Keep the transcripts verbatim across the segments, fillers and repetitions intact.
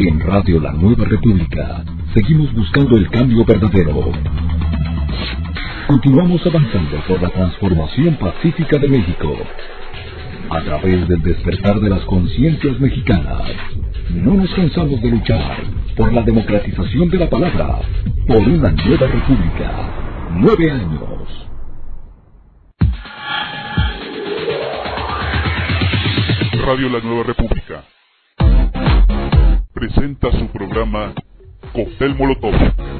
En Radio La Nueva República, seguimos buscando el cambio verdadero. Continuamos avanzando por la transformación pacífica de México. A través del despertar de las conciencias mexicanas, no nos cansamos de luchar por la democratización de la palabra, por una nueva república. Nueve años. Radio La Nueva República presenta su programa Cóctel Molotov,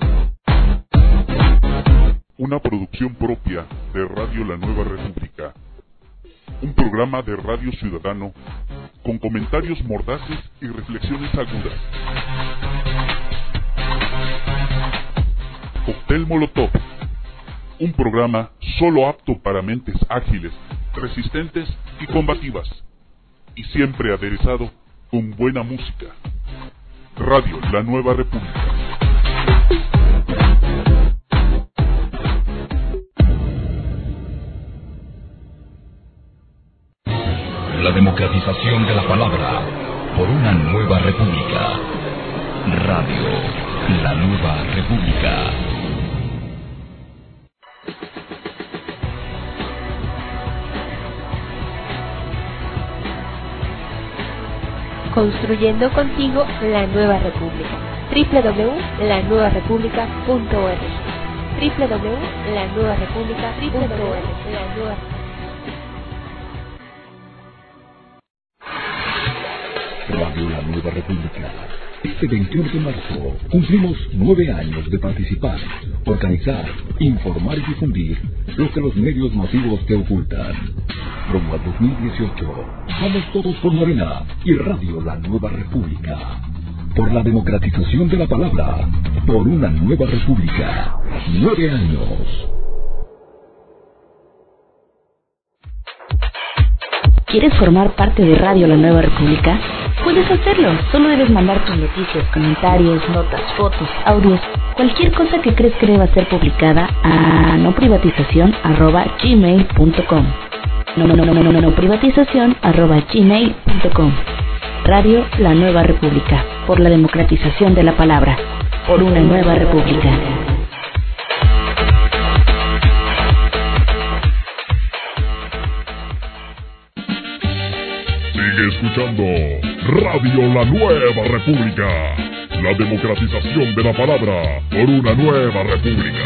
una producción propia de Radio La Nueva República, un programa de radio ciudadano con comentarios mordaces y reflexiones agudas. Cóctel Molotov, un programa solo apto para mentes ágiles, resistentes y combativas, y siempre aderezado con buena música. Radio La Nueva República. La democratización de la palabra por una nueva república. Radio La Nueva República. Construyendo contigo la nueva república. doble u doble u doble u punto la nueva república punto org. doble u doble u doble u punto la nueva república punto org. La nueva Radio La Nueva República. Este veintiuno de marzo cumplimos nueve años de participar, organizar, informar y difundir lo que los medios masivos te ocultan. Rumbo al dos mil dieciocho, vamos todos por Morena y Radio La Nueva República. Por la democratización de la palabra, por una nueva república. Nueve años. ¿Quieres formar parte de Radio La Nueva República? Puedes hacerlo, solo debes mandar tus noticias, comentarios, notas, fotos, audios, cualquier cosa que crees que deba ser publicada a noprivatización arroba gmail punto com. No, no, no, no, no, no, no, privatización arroba gmail punto com. Radio La Nueva República, por la democratización de la palabra, por una nueva república. Sigue escuchando Radio La Nueva República, la democratización de la palabra por una nueva república.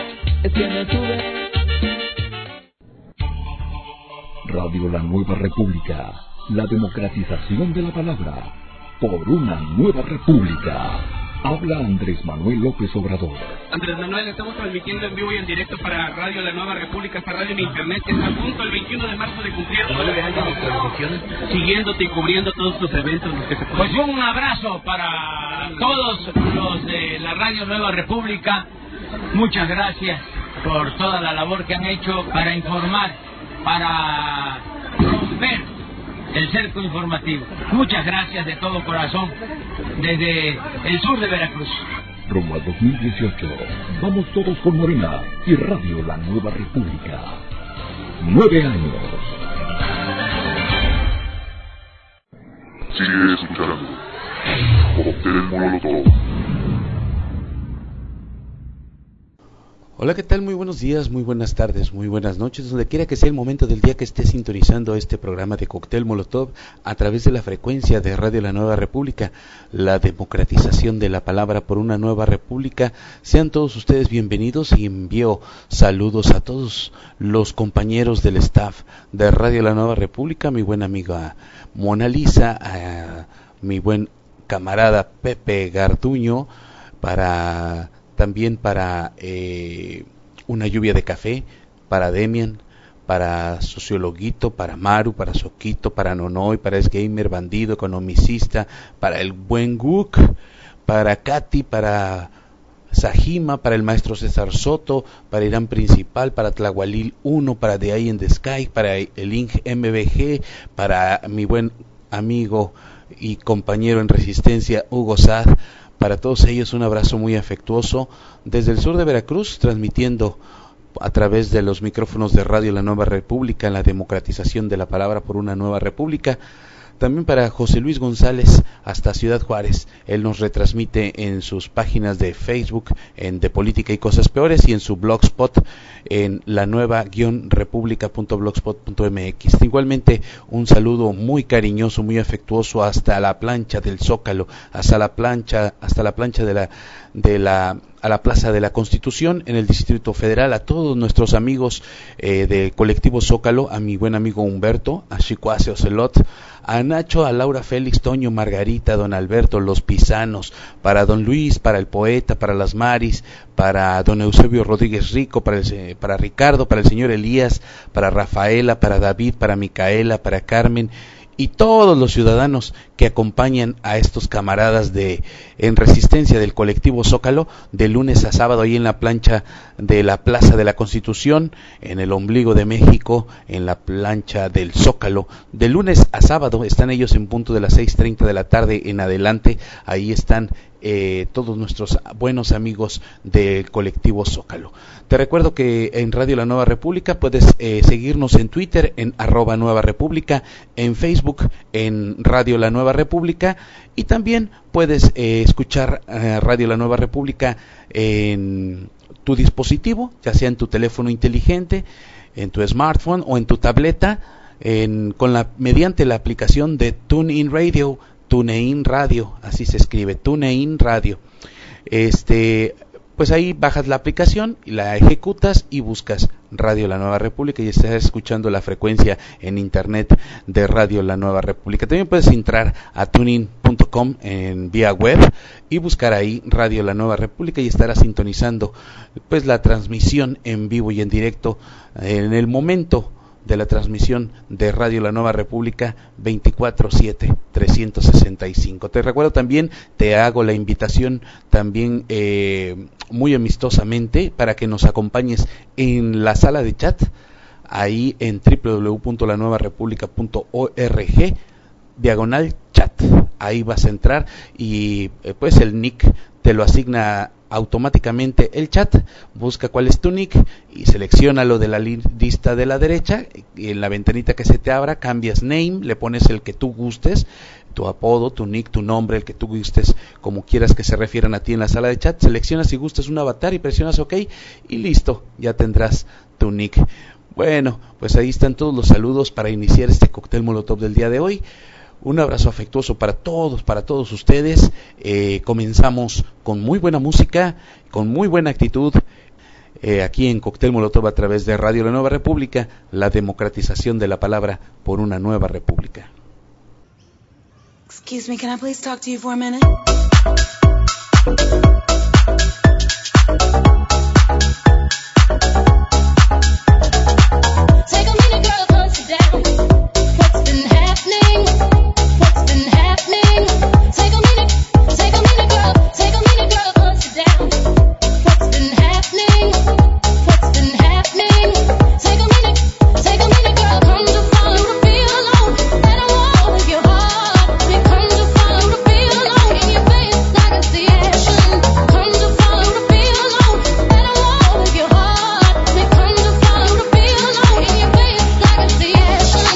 Radio La Nueva República, la democratización de la palabra por una nueva república. Habla Andrés Manuel López Obrador. Andrés Manuel, estamos transmitiendo en vivo y en directo para Radio La Nueva República, esta radio en internet que está a punto el veintiuno de marzo de cumplir nueve años de transmisiones, siguiéndote y cubriendo todos tus eventos. Los que se pues un abrazo para todos los de la Radio Nueva República. Muchas gracias por toda la labor que han hecho para informar, para romper el cerco informativo. Muchas gracias de todo corazón desde el sur de Veracruz. Rumbo al dos mil dieciocho, vamos todos con Morena y Radio La Nueva República. Nueve años. Sigue escuchando Cóctel Molotov. Hola, ¿qué tal? Muy buenos días, muy buenas tardes, muy buenas noches, donde quiera que sea el momento del día que esté sintonizando este programa de Cóctel Molotov a través de la frecuencia de Radio La Nueva República, la democratización de la palabra por una nueva república. Sean todos ustedes bienvenidos y envío saludos a todos los compañeros del staff de Radio La Nueva República, mi buena amiga Mona Lisa, a mi buen camarada Pepe Garduño, para... también para eh, Una Lluvia de Café, para Demian, para Sociologuito, para Maru, para Soquito, para Nonoy, para Esgamer, Bandido, Economicista, para el buen Guk, para Katy, para Sajima, para el maestro César Soto, para Irán Principal, para Tlahualil uno, para The Eye in the Sky, para el I N G M B G, para mi buen amigo y compañero en Resistencia, Hugo Sad. Para todos ellos un abrazo muy afectuoso desde el sur de Veracruz, transmitiendo a través de los micrófonos de Radio La Nueva República, en la democratización de la palabra por una nueva república. También para José Luis González hasta Ciudad Juárez. Él nos retransmite en sus páginas de Facebook, en De Política y Cosas Peores, y en su blogspot en la nueva república punto blogspot punto m x. Igualmente un saludo muy cariñoso, muy afectuoso hasta la plancha del Zócalo, hasta la plancha, hasta la plancha de la de la a la Plaza de la Constitución en el Distrito Federal, a todos nuestros amigos eh, del colectivo Zócalo, a mi buen amigo Humberto, a Chicuase Ocelot, a Nacho, a Laura Félix, Toño, Margarita, don Alberto, los Pisanos, para don Luis, para el Poeta, para las Maris, para don Eusebio Rodríguez Rico, para, el, para Ricardo, para el señor Elías, para Rafaela, para David, para Micaela, para Carmen, y todos los ciudadanos que acompañan a estos camaradas de en resistencia del colectivo Zócalo, de lunes a sábado ahí en la plancha de la Plaza de la Constitución, en el ombligo de México, en la plancha del Zócalo. De lunes a sábado están ellos en punto de las seis treinta de la tarde en adelante. Ahí están eh, todos nuestros buenos amigos del colectivo Zócalo. Te recuerdo que en Radio La Nueva República puedes eh, seguirnos en Twitter en arroba Nueva República, en Facebook en Radio La Nueva República, y también puedes eh, escuchar eh, Radio La Nueva República en tu dispositivo, ya sea en tu teléfono inteligente, en tu smartphone o en tu tableta, en, con la mediante la aplicación de TuneIn Radio, TuneIn Radio, así se escribe, TuneIn Radio. Este Pues ahí bajas la aplicación y la ejecutas y buscas Radio La Nueva República y estás escuchando la frecuencia en internet de Radio La Nueva República. También puedes entrar a tunein punto com en vía web y buscar ahí Radio La Nueva República y estarás sintonizando pues la transmisión en vivo y en directo en el momento de la transmisión de Radio La Nueva República veinticuatro siete, trescientos sesenta y cinco. Te recuerdo también, te hago la invitación también eh, muy amistosamente para que nos acompañes en la sala de chat, ahí en doble u doble u doble u punto la nueva república punto org, diagonal chat. Ahí vas a entrar y eh, pues el nick te lo asigna automáticamente el chat. Busca cuál es tu nick y selecciona lo de la lista de la derecha, y en la ventanita que se te abra cambias name, le pones el que tú gustes, tu apodo, tu nick, tu nombre, el que tú gustes, como quieras que se refieran a ti en la sala de chat. Seleccionas si gustas un avatar y presionas OK y listo, ya tendrás tu nick. Bueno, pues ahí están todos los saludos para iniciar este cóctel molotov del día de hoy. Un abrazo afectuoso para todos, para todos ustedes. Eh, comenzamos con muy buena música, con muy buena actitud, eh, aquí en Cóctel Molotov a través de Radio La Nueva República, la democratización de la palabra por una nueva república. Excuse me, can I please talk to you for a minute? Take a minute, girl, punch it down. What's been happening? What's been happening? Take a minute, take a minute, girl, take a minute, girl, punch it down. What's been happening? What's been happening? Take a minute, take a minute, girl, come to follow the feel alone. Let them all of your heart. We come to follow the feel alone. In your face like it's the action. Come to follow the feel alone. Let them all of your heart. We come to follow the feel alone. In your face like it's the action.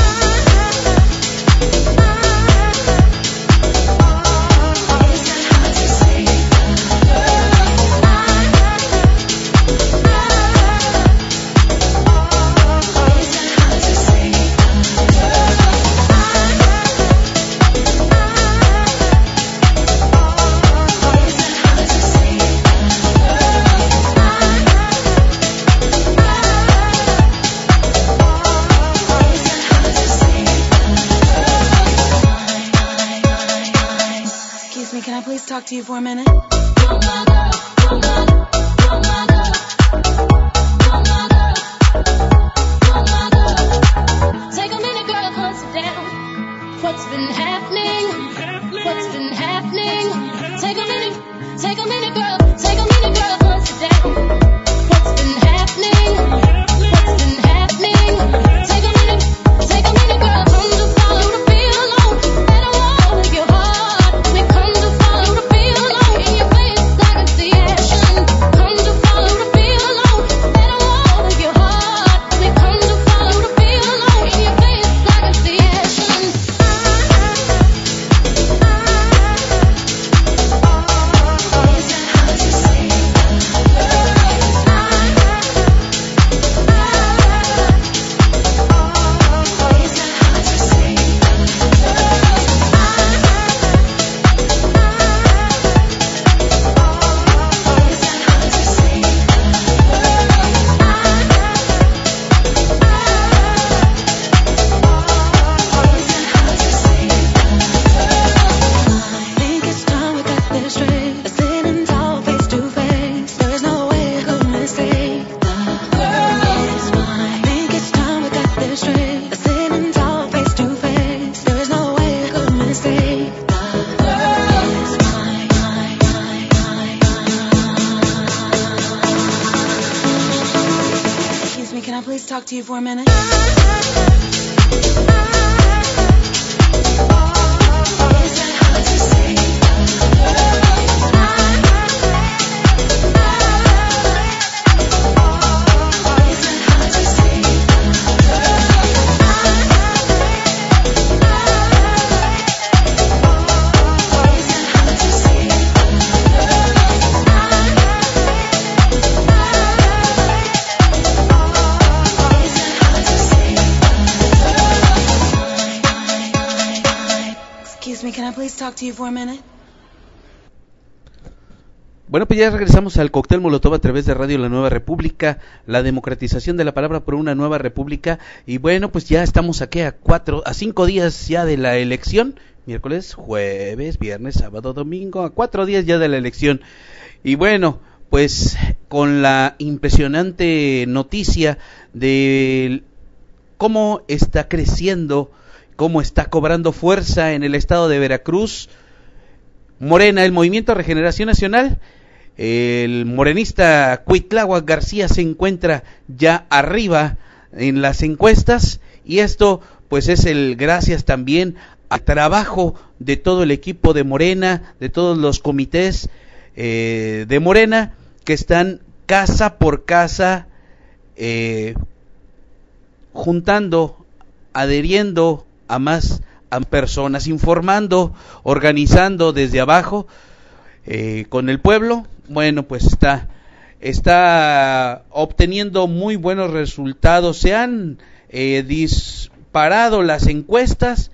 Excuse me, can I please talk to you for a minute? Take a minute, girl, punch it down. What's been happening? What's been happening? Take a minute, take a minute, girl, take a minute, girl, punch it down. What's been happening? What's been happening? Take a minute, take a minute, girl, come to follow the feel alone. Let them all of your heart. We come to follow the feel alone. In your face like it's the action. Come to follow the feel alone. Let them all of your heart. We come to follow the feel alone. In your face like it's the action. talk to you for a minute? Can I please talk to you for a minute? Bueno, pues ya regresamos al Cóctel Molotov a través de Radio La Nueva República, la democratización de la palabra por una nueva república. Y bueno, pues ya estamos aquí a cuatro, a cinco días ya de la elección. Miércoles, jueves, viernes, sábado, domingo, a cuatro días ya de la elección. Y bueno, pues con la impresionante noticia de cómo está creciendo, cómo está cobrando fuerza en el estado de Veracruz, Morena, el Movimiento Regeneración Nacional, el morenista Cuitláhuac García se encuentra ya arriba en las encuestas, y esto pues es el gracias también al trabajo de todo el equipo de Morena, de todos los comités eh, de Morena, que están casa por casa eh, juntando, adheriendo a más a personas, informando, organizando desde abajo eh, con el pueblo. Bueno, pues está está obteniendo muy buenos resultados. Se han eh, disparado las encuestas.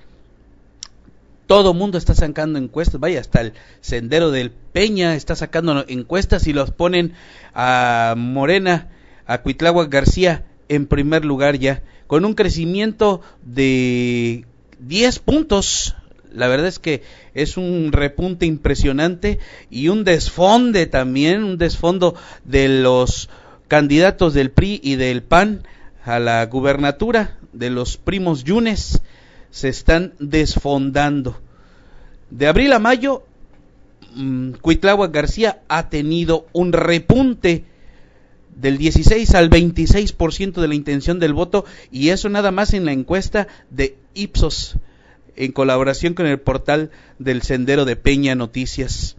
Todo mundo está sacando encuestas. Vaya, hasta el Sendero del Peña está sacando encuestas y los ponen a Morena, a Cuitláhuac García en primer lugar ya, con un crecimiento de diez puntos. La verdad es que es un repunte impresionante y un desfonde también, un desfondo de los candidatos del P R I y del P A N a la gubernatura, de los primos Yunes, se están desfondando. De abril a mayo, mmm, Cuitláhuac García ha tenido un repunte del dieciséis al veintiséis por ciento de la intención del voto, y eso nada más en la encuesta de Ipsos, en colaboración con el portal del Sendero de Peña Noticias,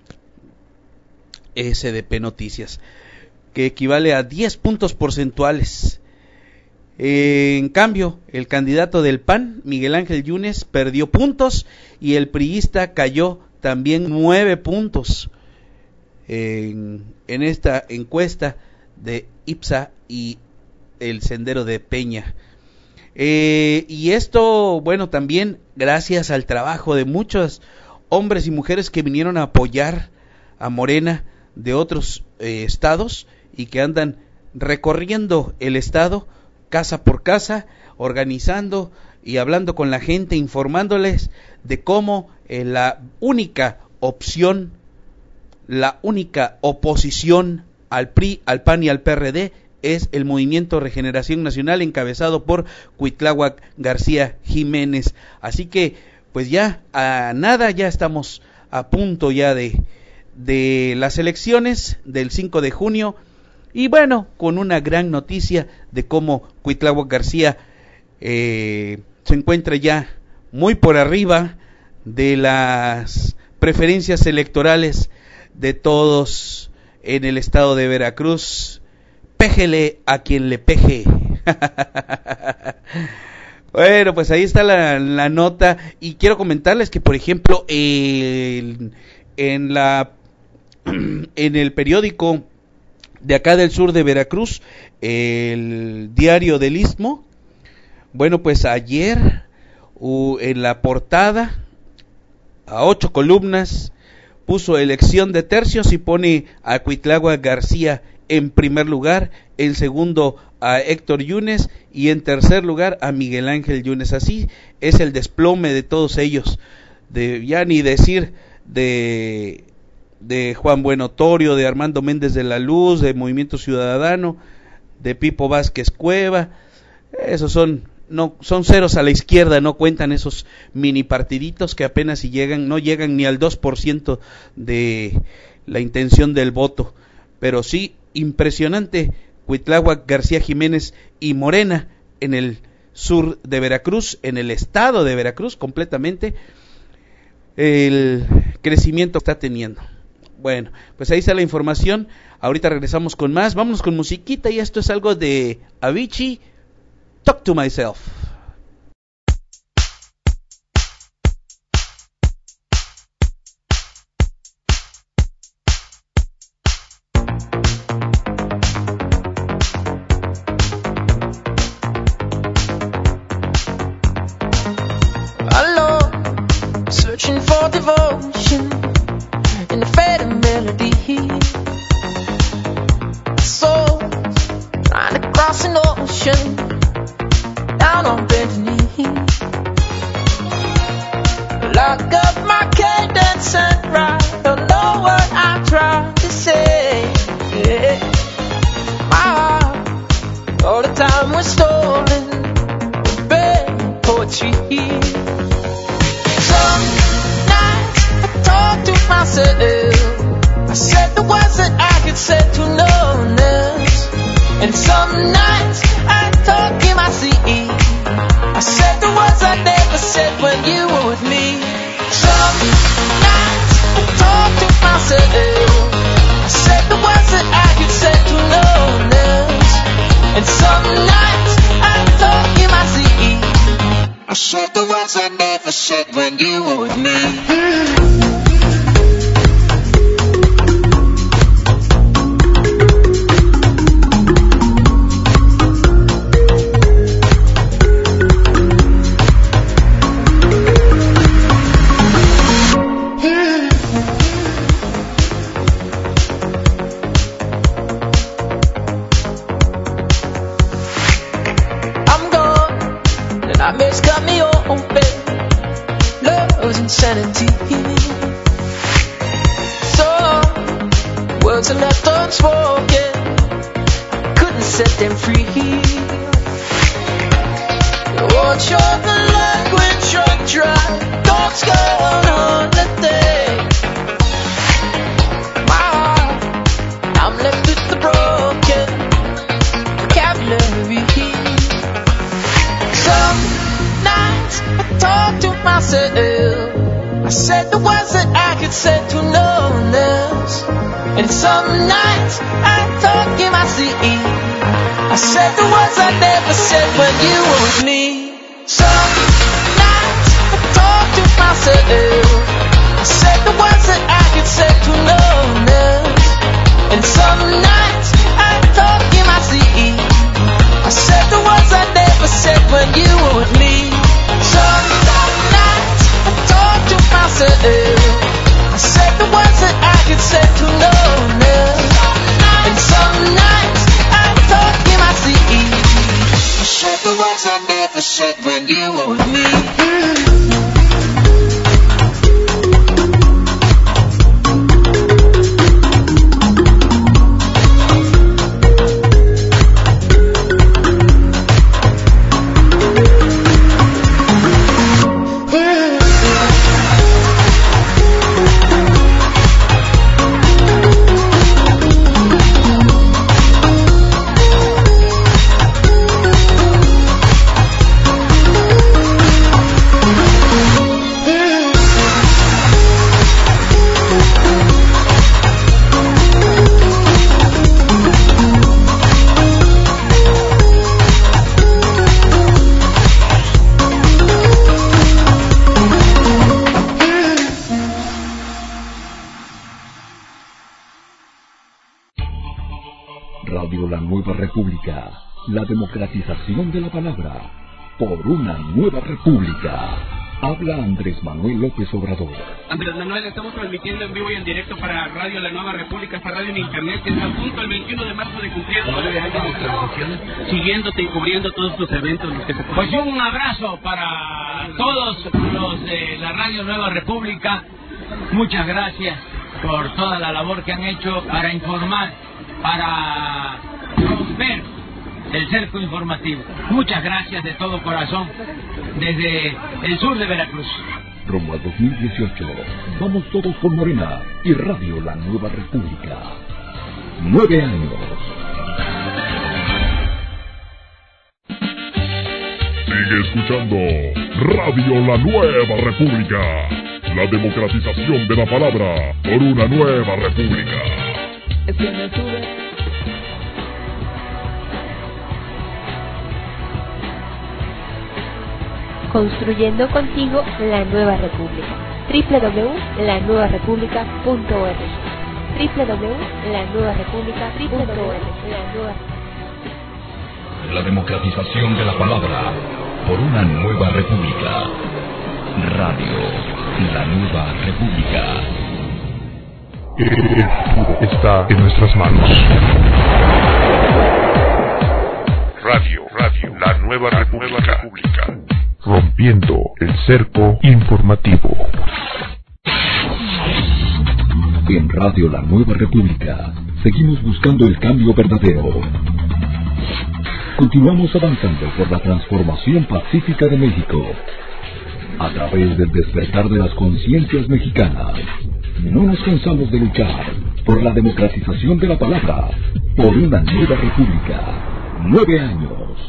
S D P Noticias, que equivale a diez puntos porcentuales. Eh, en cambio, el candidato del P A N, Miguel Ángel Yunes, perdió puntos, y el priista cayó también nueve puntos en, en esta encuesta de Ipsa y el Sendero de Peña. Eh, y esto, bueno, también gracias al trabajo de muchos hombres y mujeres que vinieron a apoyar a Morena de otros eh, estados, y que andan recorriendo el estado casa por casa, organizando y hablando con la gente, informándoles de cómo eh, la única opción, la única oposición al P R I, al P A N y al P R D es el Movimiento Regeneración Nacional, encabezado por Cuitláhuac García Jiménez. Así que pues ya a nada, ya estamos a punto ya de, de las elecciones del cinco de junio, y bueno, con una gran noticia de cómo Cuitláhuac García eh, se encuentra ya muy por arriba de las preferencias electorales de todos en el estado de Veracruz. Péjele a quien le peje. Bueno, pues ahí está la, la nota, y quiero comentarles que, por ejemplo, el, en la en el periódico de acá del sur de Veracruz, el Diario del Istmo, bueno, pues ayer uh, en la portada, a ocho columnas, puso elección de tercios y pone a Cuitláhuac García en primer lugar, en segundo a Héctor Yunes y en tercer lugar a Miguel Ángel Yunes. Así es el desplome de todos ellos, de ya ni decir de de Juan Buenotorio, de Armando Méndez de la Luz, de Movimiento Ciudadano, de Pipo Vázquez Cueva. Esos son no son ceros a la izquierda, no cuentan esos mini partiditos que apenas si llegan, no llegan ni al dos por ciento de la intención del voto. Pero sí, impresionante Cuitláhuac, García Jiménez y Morena en el sur de Veracruz, en el estado de Veracruz completamente, el crecimiento que está teniendo. Bueno, pues ahí está la información. Ahorita regresamos con más. Vámonos con musiquita y esto es algo de Avicii, Talk to Myself. Searching for devotion in the fading melody. Soul trying to cross an ocean down on bended knee. Lock up my cadence and write. Don't know what I'm trying to say. My heart, all the time was stolen with bad poetry. Myself, I said the words that I could say to no one else. And some nights I talk in my sleep. I said the words I never said when you were with me. Some nights I talk to myself. I said the words that I could say to no one else. And some nights I talk in my sleep. I said the words I never said when you were with me. Insanity. So words are left unspoken. I couldn't set them free. Won't show the language run dry. Thoughts go on the day. My heart, I'm left with the broken vocabulary. Some nights I talk to myself. I said the words that I could say to no one else. And some nights I talk in my sleep. I said the words I never said when you were with me. Some nights I talk to myself. I said the words that I could say to no one else. And some nights I talk in my sleep. I said the words I never said when you were with me. Some nights I talk to myself. I said the words that I could say to no one else. And some nights I talk in my sleep. I said the words I never said when you were with me. República, la democratización de la palabra, por una nueva república. Habla Andrés Manuel López Obrador. Andrés Manuel, estamos transmitiendo en vivo y en directo para Radio La Nueva República, esta radio en internet que está a punto el veintiuno de marzo de cumplir nueve años de transmisiones, siguiéndote y cubriendo todos tus eventos. Los que se pues un abrazo para todos los de la Radio Nueva República. Muchas gracias por toda la labor que han hecho para informar, para romper el cerco informativo. Muchas gracias de todo corazón desde el sur de Veracruz. Rumbo a dos mil dieciocho, vamos todos por Morena y Radio La Nueva República. Nueve años. Sigue escuchando Radio La Nueva República, la democratización de la palabra por una nueva república. Es que me sube. Construyendo contigo la nueva república. doble u doble u doble u punto la nueva república punto org. doble u doble u doble u punto la nueva república punto org. La democratización de la palabra por una nueva república. Radio La Nueva República. El futuro está en nuestras manos. Radio, Radio La Nueva República. Rompiendo el cerco informativo. En Radio La Nueva República seguimos buscando el cambio verdadero. Continuamos avanzando por la transformación pacífica de México a través del despertar de las conciencias mexicanas. No nos cansamos de luchar por la democratización de la palabra, por una nueva república. Nueve años.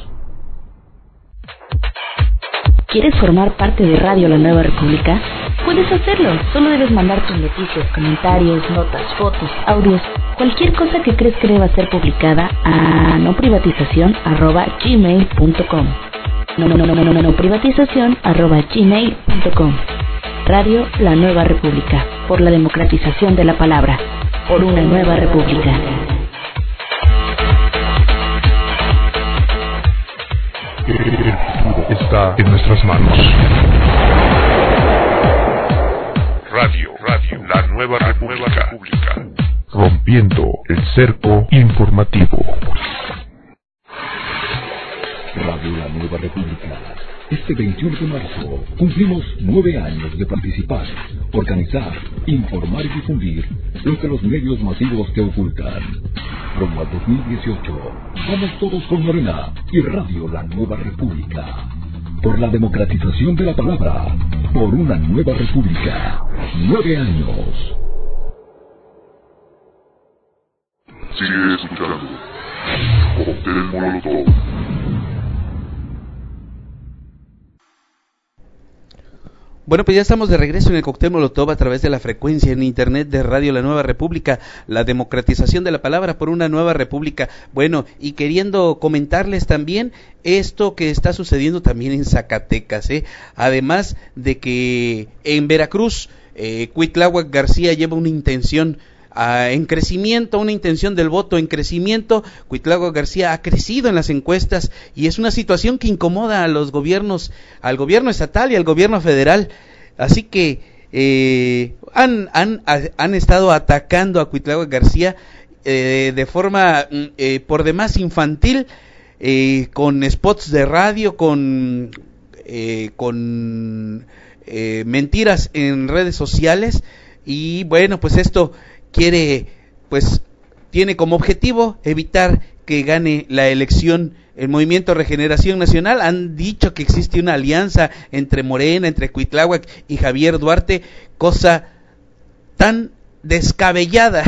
¿Quieres formar parte de Radio La Nueva República? Puedes hacerlo, solo debes mandar tus noticias, comentarios, notas, fotos, audios, cualquier cosa que crees que deba ser publicada a noprivatización arroba gmail punto com. No, no, no, no, no, no, no, privatización arroba gmail punto com. Radio La Nueva República, por la democratización de la palabra, por una nueva república. El futuro está en nuestras manos. Radio, Radio, La Nueva República. Rompiendo el cerco informativo. Radio La Nueva República. Este veintiuno de marzo cumplimos nueve años de participar, organizar, informar y difundir lo que los medios masivos te ocultan. Rumbo al dos mil dieciocho, vamos todos con Morena y Radio La Nueva República. Por la democratización de la palabra, por una nueva república. Nueve años. Sigue escuchando. Cóctel Molotov. Bueno, pues ya estamos de regreso en el Cóctel Molotov a través de la frecuencia en internet de Radio La Nueva República, la democratización de la palabra por una nueva república. Bueno, y queriendo comentarles también esto que está sucediendo también en Zacatecas, ¿eh? Además de que en Veracruz, eh, Cuitláhuac García lleva una intención Uh, en crecimiento, una intención del voto en crecimiento. Cuitláhuac García ha crecido en las encuestas y es una situación que incomoda a los gobiernos, al gobierno estatal y al gobierno federal. Así que eh, han, han, han estado atacando a Cuitláhuac García eh, de forma eh, por demás infantil, eh, con spots de radio, con, eh, con eh, mentiras en redes sociales. Y bueno, pues esto quiere, pues, tiene como objetivo evitar que gane la elección el Movimiento Regeneración Nacional. Han dicho que existe una alianza entre Morena, entre Cuitláhuac y Javier Duarte, cosa tan descabellada.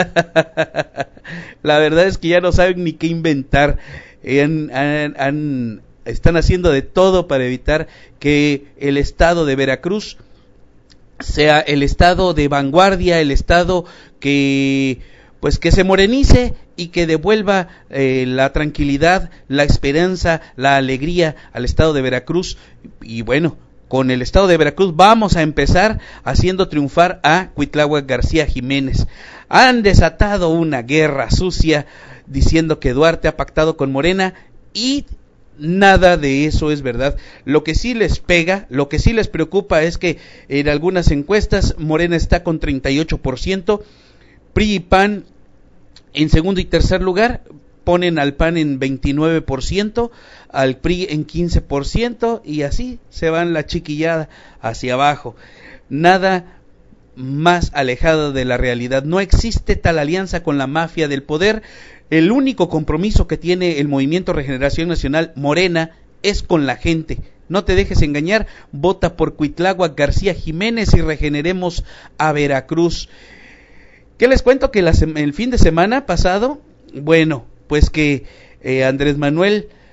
La verdad es que ya no saben ni qué inventar. Eh, han, han, han, están haciendo de todo para evitar que el estado de Veracruz sea el estado de vanguardia, el estado que pues que se morenice y que devuelva eh, la tranquilidad, la esperanza, la alegría al estado de Veracruz. Y bueno, con el estado de Veracruz vamos a empezar haciendo triunfar a Cuitláhuac García Jiménez. Han desatado una guerra sucia diciendo que Duarte ha pactado con Morena y nada de eso es verdad. Lo que sí les pega, lo que sí les preocupa es que en algunas encuestas Morena está con treinta y ocho por ciento, P R I y P A N en segundo y tercer lugar, ponen al P A N en veintinueve por ciento, al P R I en quince por ciento y así se van la chiquillada hacia abajo. Nada más alejado de la realidad. No existe tal alianza con la mafia del poder. El único compromiso que tiene el Movimiento Regeneración Nacional, Morena, es con la gente. No te dejes engañar, vota por Cuitláhuac García Jiménez y regeneremos a Veracruz. ¿Qué les cuento? Que la, el fin de semana pasado, bueno, pues que eh, Andrés Manuel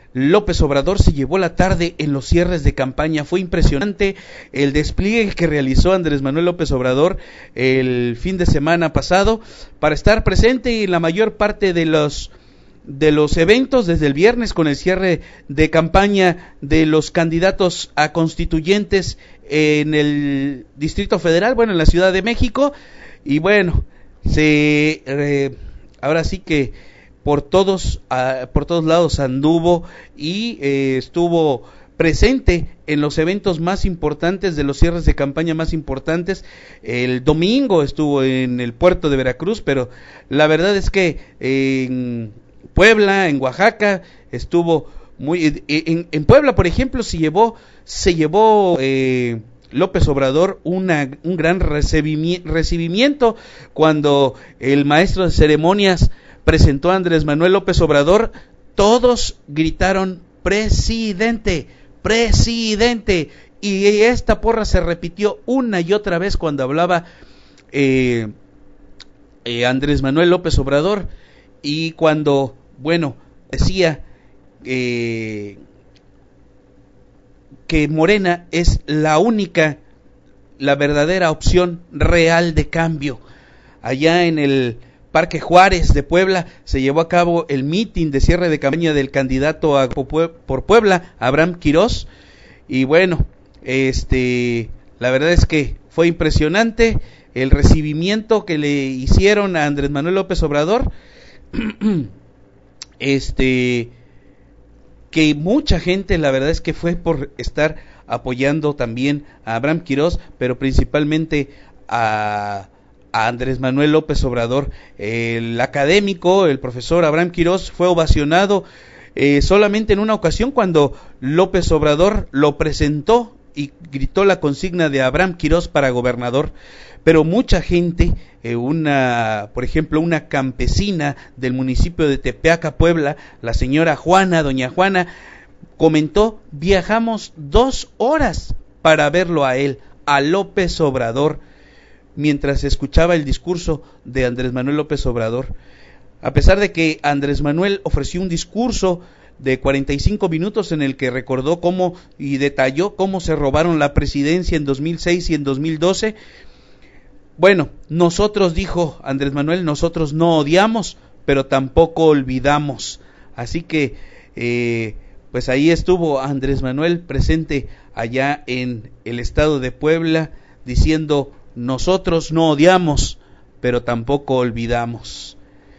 López Obrador se llevó la tarde en los cierres de campaña. Fue impresionante el despliegue que realizó Andrés Manuel López Obrador el fin de semana pasado para estar presente en la mayor parte de los de los eventos desde el viernes, con el cierre de campaña de los candidatos a constituyentes en el Distrito Federal, bueno, en la Ciudad de México. Y bueno, se eh, ahora sí que por todos uh, por todos lados anduvo y eh, estuvo presente en los eventos más importantes, de los cierres de campaña más importantes. El domingo estuvo en el puerto de Veracruz, pero la verdad es que eh, en Puebla, en Oaxaca, estuvo muy en, en Puebla, por ejemplo, se llevó se llevó eh, López Obrador una, un gran recibimi- recibimiento cuando el maestro de ceremonias presentó a Andrés Manuel López Obrador. Todos gritaron presidente, presidente, y esta porra se repitió una y otra vez cuando hablaba eh, eh, Andrés Manuel López Obrador, y cuando, bueno, decía eh, que Morena es la única, la verdadera opción real de cambio. Allá en el Parque Juárez de Puebla se llevó a cabo el mitin de cierre de campaña del candidato a, por Puebla, Abraham Quirós, y bueno, este, la verdad es que fue impresionante el recibimiento que le hicieron a Andrés Manuel López Obrador. este que mucha gente, la verdad es que fue por estar apoyando también a Abraham Quirós, pero principalmente a, a Andrés Manuel López Obrador. El académico, el profesor Abraham Quirós, fue ovacionado eh, solamente en una ocasión, cuando López Obrador lo presentó y gritó la consigna de Abraham Quirós para gobernador. Pero mucha gente, eh, una, por ejemplo, una campesina del municipio de Tepeaca, Puebla, la señora Juana, doña Juana, comentó: viajamos dos horas para verlo a él, a López Obrador, mientras escuchaba el discurso de Andrés Manuel López Obrador. A pesar de que Andrés Manuel ofreció un discurso de cuarenta y cinco minutos en el que recordó cómo y detalló cómo se robaron la presidencia en dos mil seis y en dos mil doce, bueno, nosotros, dijo Andrés Manuel, nosotros no odiamos, pero tampoco olvidamos. Así que, eh, pues ahí estuvo Andrés Manuel presente allá en el estado de Puebla, diciendo: nosotros no odiamos, pero tampoco olvidamos.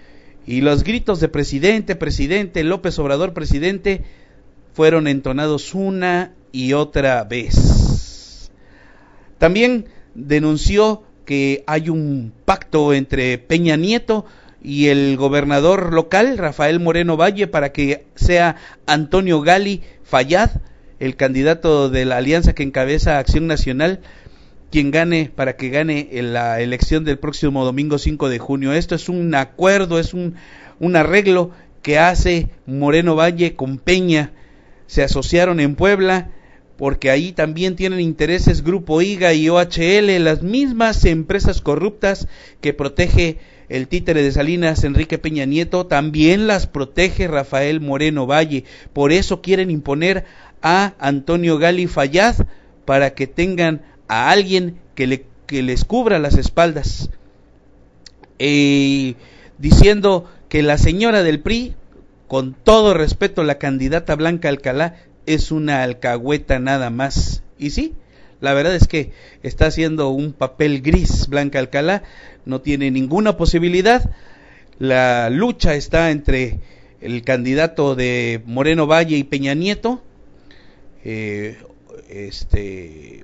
Y los gritos de presidente, presidente, López Obrador, presidente, fueron entonados una y otra vez. También denunció que hay un pacto entre Peña Nieto y el gobernador local, Rafael Moreno Valle, para que sea Antonio Gali Fayad, el candidato de la alianza que encabeza Acción Nacional, quien gane, para que gane en la elección del próximo domingo cinco de junio. Esto es un acuerdo, es un, un arreglo que hace Moreno Valle con Peña. Se asociaron en Puebla, porque ahí también tienen intereses Grupo I G A y O H L, las mismas empresas corruptas que protege el títere de Salinas, Enrique Peña Nieto, también las protege Rafael Moreno Valle. Por eso quieren imponer a Antonio Gali Fayad, para que tengan a alguien que, le, que les cubra las espaldas, eh, diciendo que la señora del P R I, con todo respeto, la candidata Blanca Alcalá, es una alcahueta nada más. Y sí, la verdad es que está haciendo un papel gris Blanca Alcalá, no tiene ninguna posibilidad. La lucha está entre el candidato de Moreno Valle y Peña Nieto, eh, este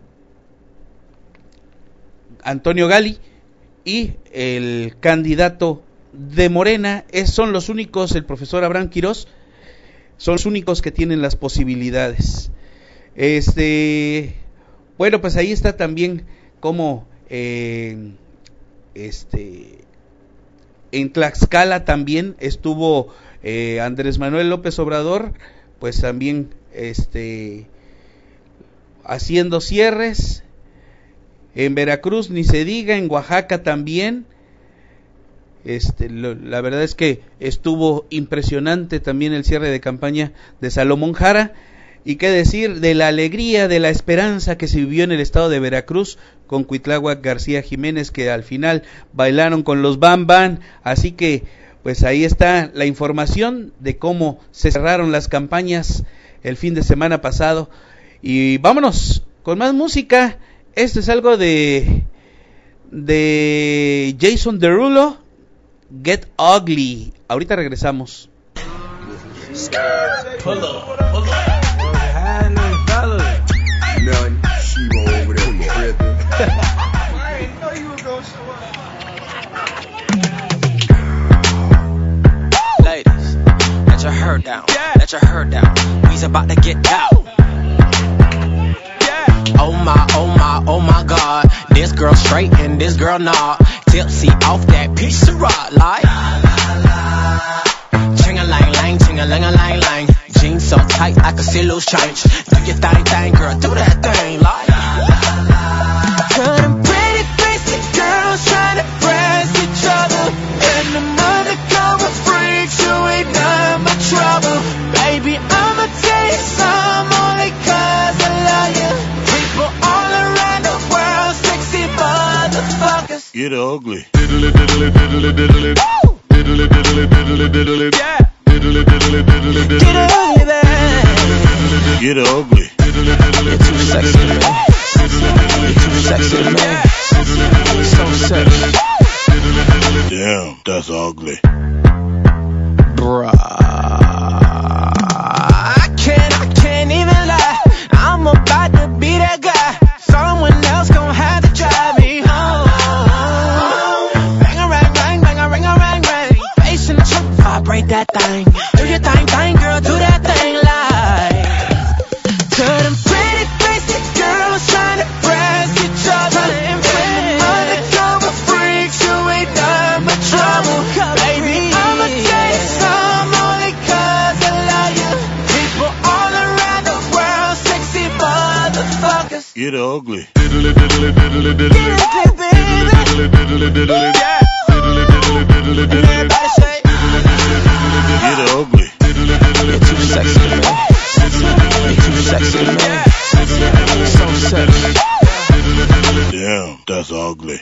Antonio Gali, y el candidato de Morena. Es, son los únicos, el profesor Abraham Quirós, son los únicos que tienen las posibilidades. Este, bueno, pues ahí está también como eh, este en Tlaxcala también estuvo eh, Andrés Manuel López Obrador, pues también este haciendo cierres. En Veracruz ni se diga, en Oaxaca también. Este, lo, la verdad es que estuvo impresionante también el cierre de campaña de Salomón Jara, y qué decir de la alegría, de la esperanza que se vivió en el estado de Veracruz con Cuitláhuac García Jiménez, que al final bailaron con los Bam Bam. Así que pues ahí está la información de cómo se cerraron las campañas el fin de semana pasado. Y vámonos con más música. Esto es algo de de Jason Derulo, Get Ugly. Ahorita regresamos. Pull up, pull up. Had nothing, fellas. Nothing. She over there tripping. I didn't know you were gonna show up. Ladies, let your hair down. Yeah. Let your hair down. We's about to get out. Yeah. Oh my, oh my, oh my God. This girl straight and this girl not. Tipsy off that piece of rock like. Ching-a-lang-lang, ching-a-lang-a-lang-lang. Jeans so tight I can see loose change. Do your thing, thing, girl, do that thing like. Cut them pretty basic girls trying to press each other, and the undercover freaks who ain't none but trouble. Baby, I'ma tell you some only cause I love you. People all around the world, sexy motherfuckers. Get ugly. Diddly, diddly, diddly, diddly. Diddly, diddly, diddly, diddly. Yeah. Diddly, diddly, diddly, diddly. Get ugly, baby. Get ugly. You're too sexy to me. You're too sexy to me. So sexy. Damn, that's ugly. Bruh, I can't, I can't even lie. I'm about to be that guy. Someone else gon' have to drive me home. Bang a rang, rang, bang a ring a rang, rang. Bass in the trunk, vibrate that thing. Do your thing, thing, girl, do that thing like. To them pretty basic girls trying to press each other, and undercover freaks who ain't done but trouble. Baby, I'ma tell you some only cause I love you. People all around the world, sexy motherfuckers. Get ugly. Diddly, diddly, diddly, diddly. Diddly, baby. Diddly, diddly, diddly. Yeah. Diddly, diddly, diddly, diddly. And everybody say, get ugly. You're too sexy to me. You're too sexy to me. So sexy. Damn, that's ugly.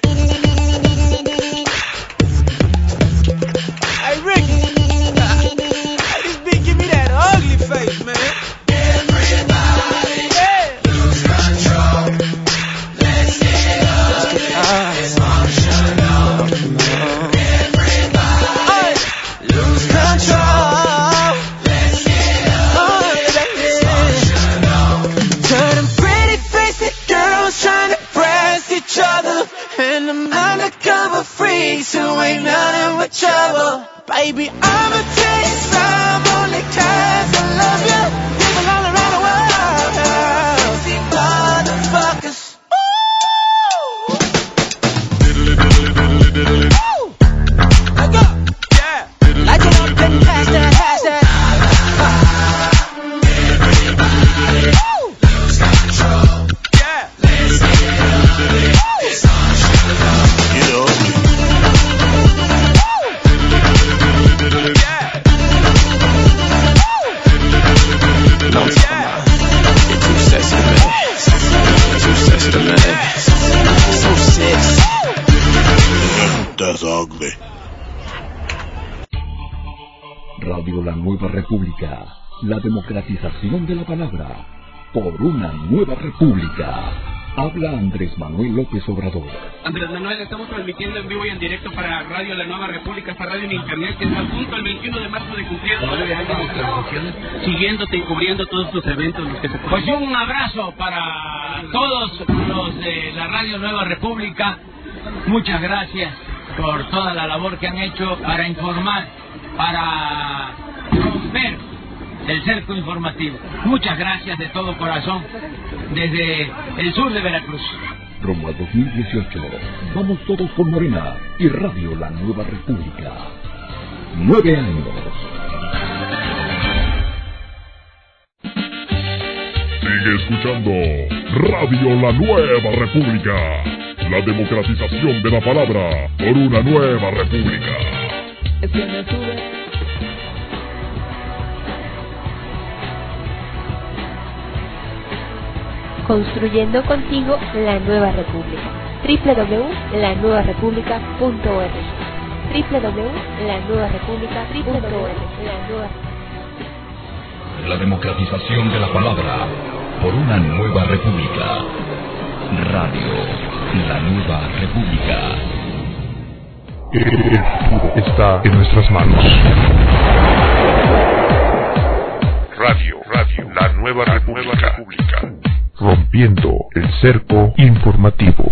Hey, Ricky. Hey, this beat give me that ugly face, man. Everybody, yeah. Lose control. Let's get ugly. Dysfunctional. Everybody, lose control. Let's get ugly. Turn them pretty basic girls trying to press each other, and them undercover freaks who ain't nothing but trouble. Baby, I'ma tell you some only cause I love you. People all around the world, sexy motherfuckers. Ooh. Diddly, diddly, diddly, diddly. Ooh. I go. Yeah. Like it up and pass that, pass that. Everybody, ooh. Lose control. Yeah. Let's get ugly. Dysfunctional. Get ugly. That's ugly. Radio La Nueva República, la democratización de la palabra, por una nueva república. Habla Andrés Manuel López Obrador. Andrés Manuel, estamos transmitiendo en vivo y en directo para Radio La Nueva República, esta radio en internet que está a punto el veintiuno de marzo de cumplir nueve años de transmisiones, siguiéndote y cubriendo todos tus eventos, los que se pueden. Pues un abrazo para todos los de la Radio Nueva República. Muchas gracias por toda la labor que han hecho para informar, para romper el cerco informativo. Muchas gracias de todo corazón desde el sur de Veracruz. Rumbo al dos mil dieciocho, vamos todos con Morena y Radio La Nueva República. Nueve años. Sigue escuchando Radio La Nueva República. la democratización de la palabra por una nueva república. Es que me sube. Construyendo contigo la nueva república. doble u doble u doble u punto la nueva república punto org. doble u doble u doble u punto la nueva república punto org. La democratización de la palabra por una nueva república. Radio La Nueva República. El futuro está en nuestras manos. Radio, Radio, La Nueva República. Rompiendo el cerco informativo.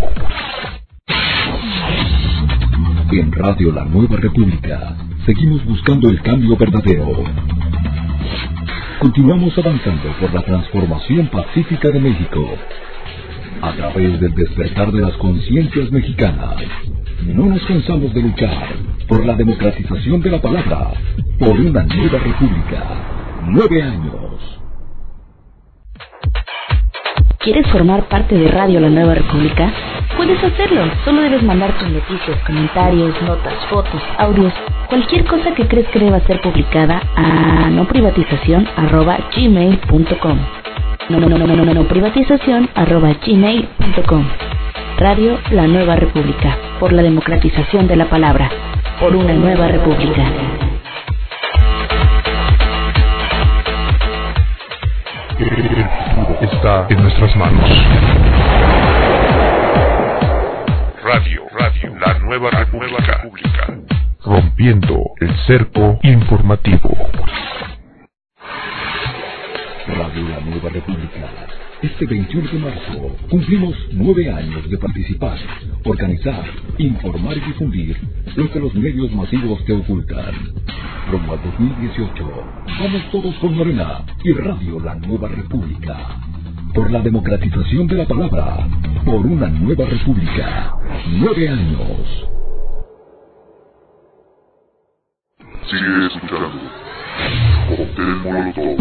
En Radio La Nueva República seguimos buscando el cambio verdadero. Continuamos avanzando por la transformación pacífica de México. A través del despertar de las conciencias mexicanas, no nos cansamos de luchar por la democratización de la palabra, por una nueva república. Nueve años. ¿Quieres formar parte de Radio La Nueva República? Puedes hacerlo, solo debes mandar tus noticias, comentarios, notas, fotos, audios, cualquier cosa que crees que deba ser publicada a noprivatización arroba gmail punto com. No, no, no, no, no, no, no, privatización arroba gmail punto com. Radio La Nueva República, por la democratización de la palabra, por una nueva república. El futuro está en nuestras manos. Radio, Radio, La Nueva República. Rompiendo el cerco informativo. Radio La Nueva República. Este veintiuno de marzo cumplimos nueve años de participar, organizar, informar y difundir lo que los medios masivos te ocultan. Rumbo al dos mil dieciocho, vamos todos con Morena y Radio La Nueva República. Por la democratización de la palabra, por una nueva república. Nueve años. Sigue escuchando. Cóctel Molotov.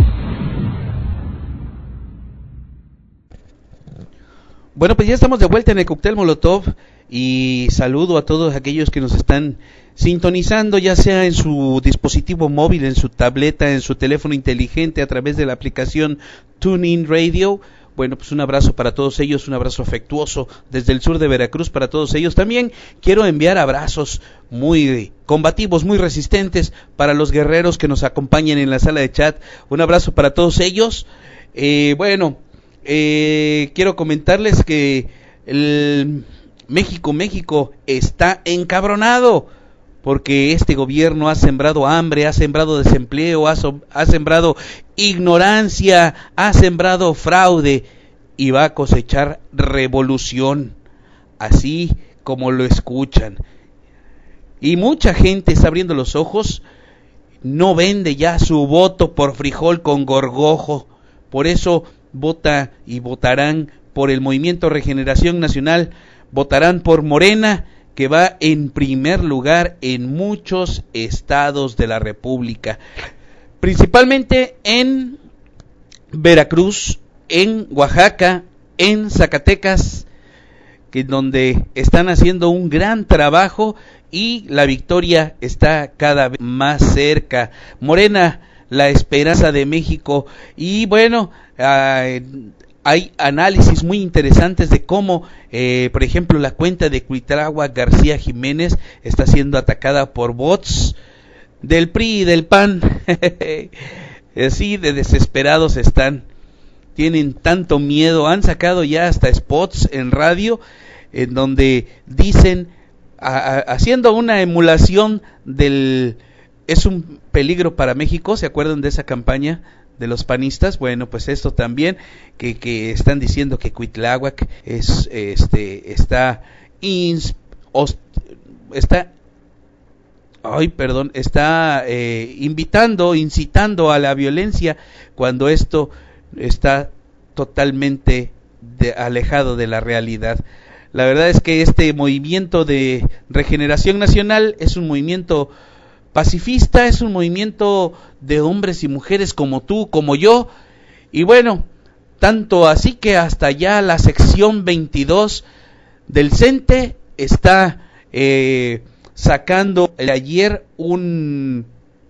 Bueno, pues ya estamos de vuelta en el Cóctel Molotov y saludo a todos aquellos que nos están sintonizando, ya sea en su dispositivo móvil, en su tableta, en su teléfono inteligente, a través de la aplicación TuneIn Radio. Bueno, pues un abrazo para todos ellos, un abrazo afectuoso desde el sur de Veracruz para todos ellos. También quiero enviar abrazos muy combativos, muy resistentes para los guerreros que nos acompañan en la sala de chat. Un abrazo para todos ellos. Eh, bueno, eh, quiero comentarles que el México, México está encabronado porque este gobierno ha sembrado hambre, ha sembrado desempleo, ha, so, ha sembrado ignorancia, ha sembrado fraude y va a cosechar revolución, así como lo escuchan. Y mucha gente está abriendo los ojos, no vende ya su voto por frijol con gorgojo, por eso vota y votarán por el Movimiento Regeneración Nacional, votarán por Morena, que va en primer lugar en muchos estados de la República, principalmente en Veracruz, en Oaxaca, en Zacatecas, que donde están haciendo un gran trabajo y la victoria está cada vez más cerca. Morena, la esperanza de México. Y bueno, uh, hay análisis muy interesantes de cómo, eh, por ejemplo, la cuenta de Cuitláhuac García Jiménez está siendo atacada por bots del P R I y del P A N. Así de desesperados están, tienen tanto miedo, han sacado ya hasta spots en radio en donde dicen, a, a, haciendo una emulación del es un peligro para México. ¿Se acuerdan de esa campaña de los panistas? Bueno, pues esto también, que, que están diciendo que Cuitláhuac es, este, está, ins, host, está, ay, perdón, está eh, invitando, incitando a la violencia, cuando esto está totalmente de, alejado de la realidad. La verdad es que este movimiento de regeneración nacional es un movimiento pacifista, es un movimiento de hombres y mujeres como tú, como yo, y bueno, tanto así que hasta ya la sección veintidós del CENTE está eh, sacando ayer un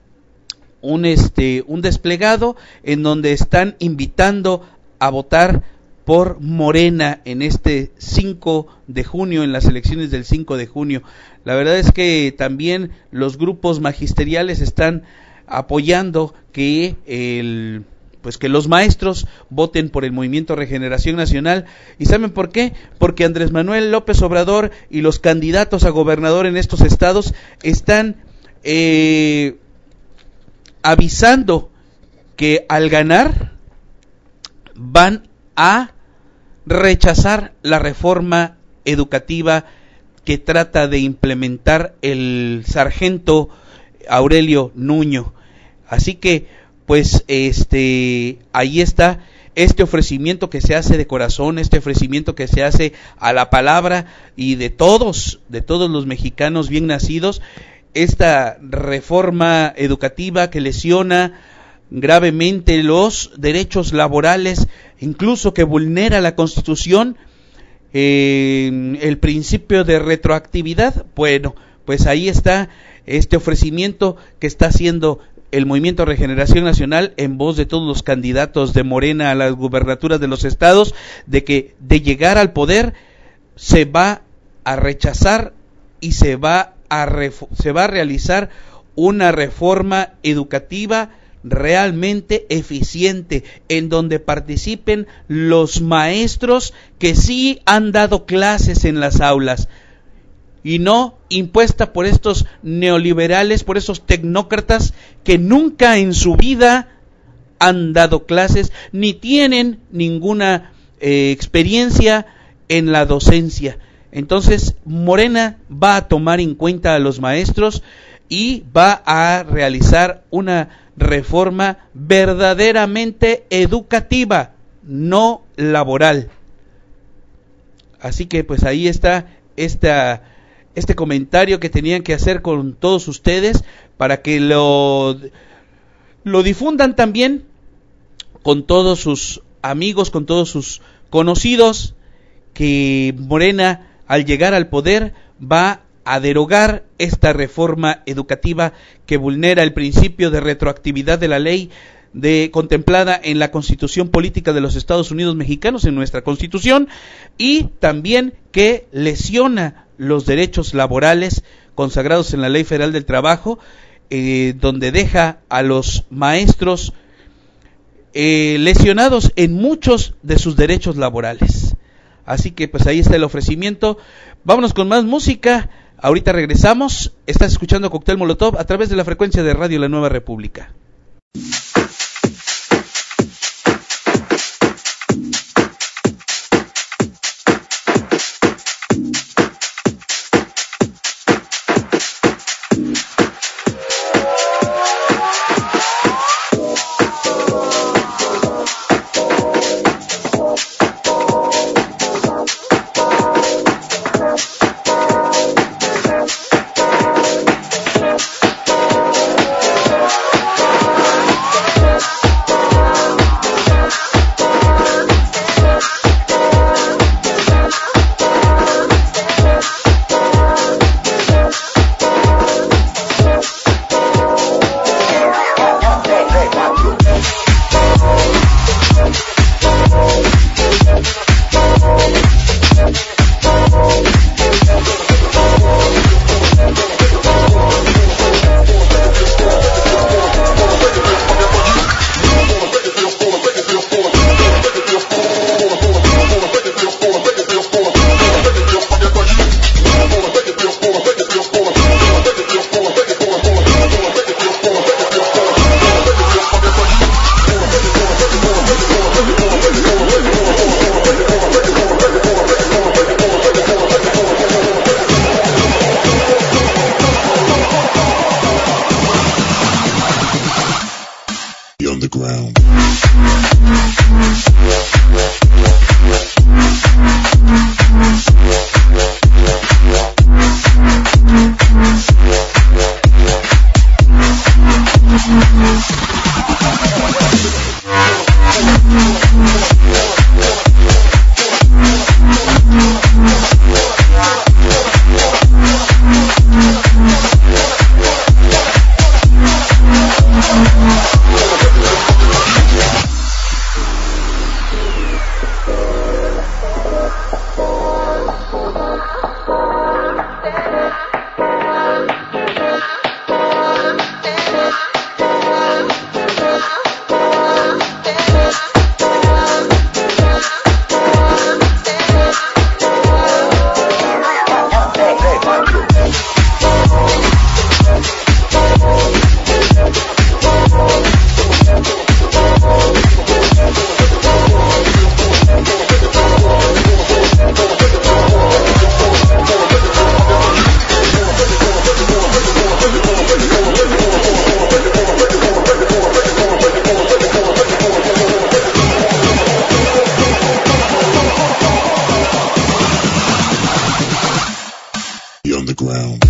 un este un desplegado en donde están invitando a votar por Morena en este cinco de junio, en las elecciones del cinco de junio. La verdad es que también los grupos magisteriales están apoyando que el pues que los maestros voten por el Movimiento Regeneración Nacional. ¿Y saben por qué? Porque Andrés Manuel López Obrador y los candidatos a gobernador en estos estados están eh, avisando que al ganar van a rechazar la reforma educativa que trata de implementar el sargento Aurelio Nuño. Así que pues este ahí está este ofrecimiento que se hace de corazón, este ofrecimiento que se hace a la palabra y de todos, de todos los mexicanos bien nacidos, esta reforma educativa que lesiona gravemente los derechos laborales, incluso que vulnera la Constitución, eh, el principio de retroactividad. Bueno, pues ahí está este ofrecimiento que está haciendo el Movimiento Regeneración Nacional en voz de todos los candidatos de Morena a las gubernaturas de los estados, de que de llegar al poder se va a rechazar y se va a ref- se va a realizar una reforma educativa realmente eficiente, en donde participen los maestros que sí han dado clases en las aulas, y no impuesta por estos neoliberales, por esos tecnócratas que nunca en su vida han dado clases, ni tienen ninguna eh, experiencia en la docencia. Entonces, Morena va a tomar en cuenta a los maestros y va a realizar una reforma verdaderamente educativa, no laboral. Así que pues ahí está esta este comentario que tenían que hacer con todos ustedes para que lo lo difundan también con todos sus amigos, con todos sus conocidos, que Morena al llegar al poder va a derogar esta reforma educativa que vulnera el principio de retroactividad de la ley de contemplada en la Constitución Política de los Estados Unidos Mexicanos, en nuestra Constitución, y también que lesiona los derechos laborales consagrados en la Ley Federal del Trabajo, eh, donde deja a los maestros eh, lesionados en muchos de sus derechos laborales. Así que pues ahí está el ofrecimiento. Vámonos con más música. Ahorita regresamos. Estás escuchando Cóctel Molotov a través de la frecuencia de Radio La Nueva República. We'll be right back. ground.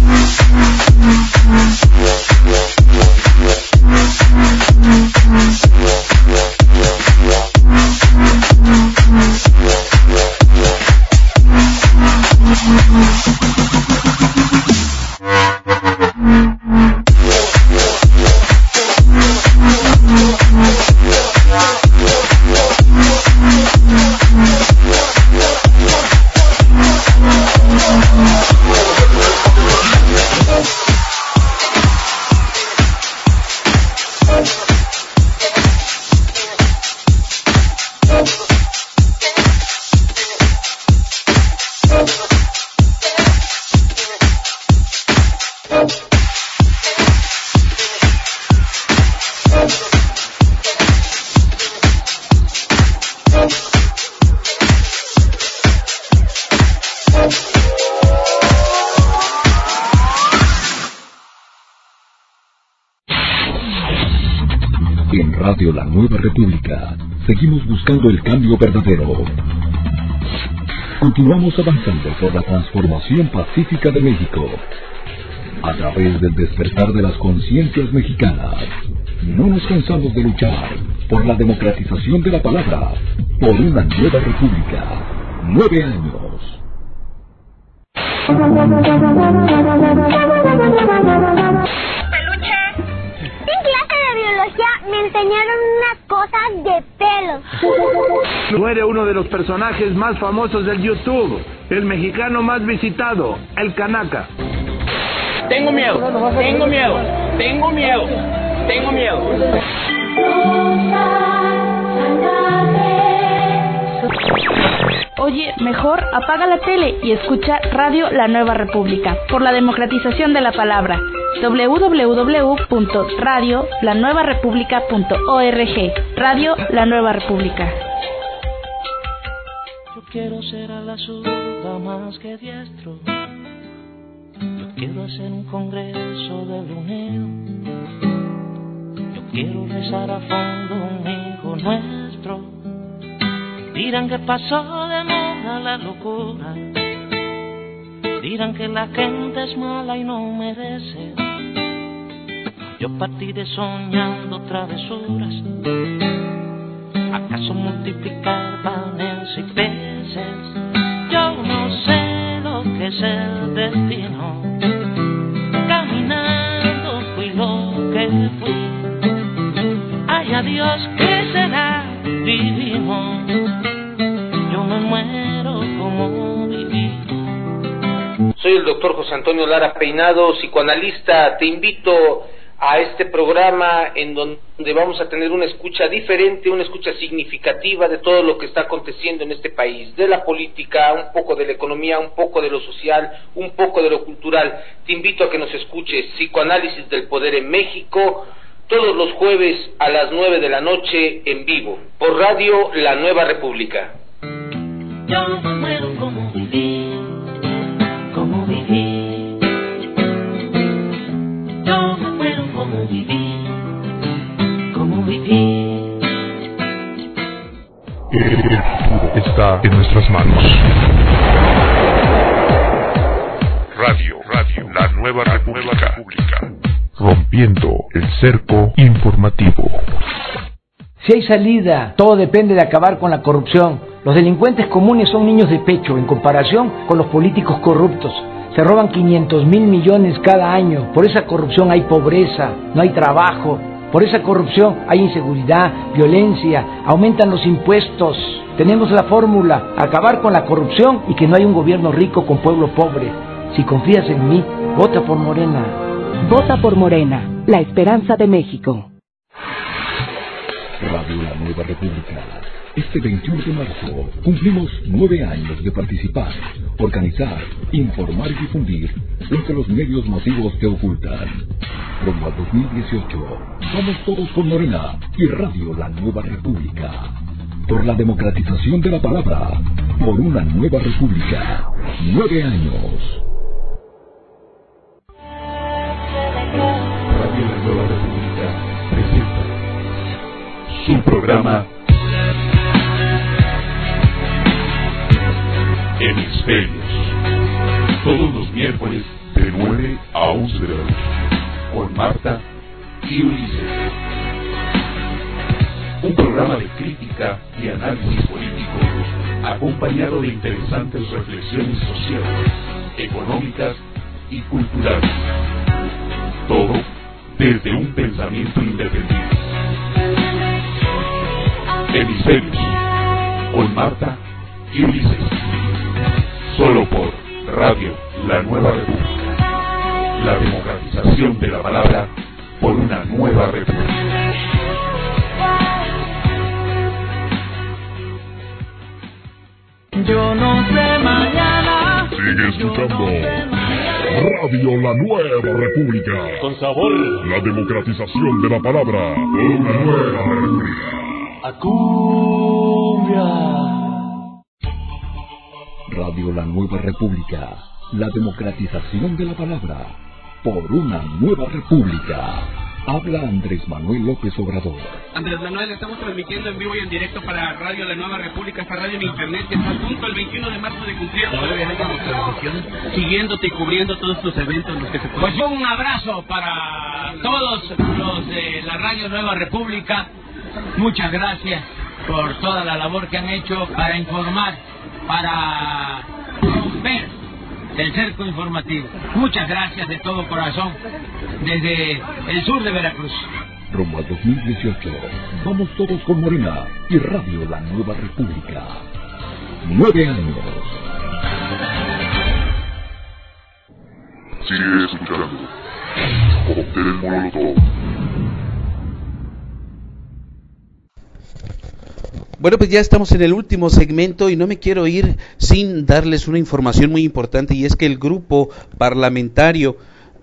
En Radio La Nueva República seguimos buscando el cambio verdadero. Continuamos avanzando por la transformación pacífica de México a través del despertar de las conciencias mexicanas. No nos cansamos de luchar por la democratización de la palabra, por una nueva república. Nueve años. Me enseñaron unas cosas de pelos. Muere uno de los personajes más famosos del YouTube, el mexicano más visitado, el Canaca. Tengo miedo, tengo miedo, tengo miedo, tengo miedo. Oye, mejor apaga la tele y escucha Radio La Nueva República, por la democratización de la palabra. doble u doble u doble u punto radio la nueva república punto org. Radio La Nueva República. Yo quiero ser a la zurda más que diestro. Yo quiero hacer un congreso de Bruneo. Yo quiero rezar a fondo un hijo nuestro. Dirán que pasó de moda la locura. Dirán que la gente es mala y no merece. Yo partiré soñando travesuras. ¿Acaso multiplicar panes y peces? Yo no sé lo que es el destino. Caminando fui lo que fui. Ay, adiós, ¿qué será? Vivimos. Yo me muero como viví. Soy el doctor José Antonio Lara Peinado, psicoanalista. Te invito a este programa en donde vamos a tener una escucha diferente, una escucha significativa de todo lo que está aconteciendo en este país, de la política, un poco de la economía, un poco de lo social, un poco de lo cultural. Te invito a que nos escuches Psicoanálisis del Poder en México, todos los jueves a las nueve de la noche en vivo, por Radio La Nueva República. Yo me muero como viví, como viví. Yo me muero como viví, como viví. El futuro está en nuestras manos. Radio, Radio, La Nueva República, rompiendo el cerco informativo. Si hay salida, todo depende de acabar con la corrupción. Los delincuentes comunes son niños de pecho en comparación con los políticos corruptos. Se roban quinientos mil millones cada año. Por esa corrupción hay pobreza, no hay trabajo. Por esa corrupción hay inseguridad, violencia, aumentan los impuestos. Tenemos la fórmula, acabar con la corrupción y que no haya un gobierno rico con pueblo pobre. Si confías en mí, vota por Morena. Vota por Morena, la esperanza de México. Radio La Nueva República. Este veintiuno de marzo cumplimos nueve años de participar, organizar, informar y difundir lo que los medios masivos te ocultan. Rumbo al dos mil dieciocho, vamos todos con Morena y Radio La Nueva República. Por la democratización de la palabra, por una nueva república. Nueve años. Radio La Nueva República presenta su programa Hemisferios, todos los miércoles de Consider, con Marta y Ulises. Un programa de crítica y análisis político, acompañado de interesantes reflexiones sociales, económicas y culturales. Todo desde un pensamiento independiente. Hemisferios, con Marta y Ulises. Solo por Radio La Nueva República. La democratización de la palabra por una nueva república. Yo no sé mañana. Sigue escuchando Radio La Nueva República. Con sabor. La democratización de la palabra por una nueva república. A cumbia. Radio La Nueva República. La democratización de la palabra por una nueva república. Habla Andrés Manuel López Obrador. Andrés Manuel, estamos transmitiendo en vivo y en directo para Radio La Nueva República, esta radio en internet que está a punto el veintiuno de marzo de cumplir nueve años de transmisión, siguiéndote y cubriendo todos tus eventos, los que se pueden. Pues un abrazo para todos los de la Radio Nueva República. Muchas gracias por toda la labor que han hecho para informar, para romper el cerco informativo. Muchas gracias de todo corazón desde el sur de Veracruz. Rumbo al dos mil dieciocho, vamos todos con Morena y Radio La Nueva República. Nueve años. Sigue escuchando Cóctel Molotov. Bueno, pues ya estamos en el último segmento y no me quiero ir sin darles una información muy importante, y es que el grupo parlamentario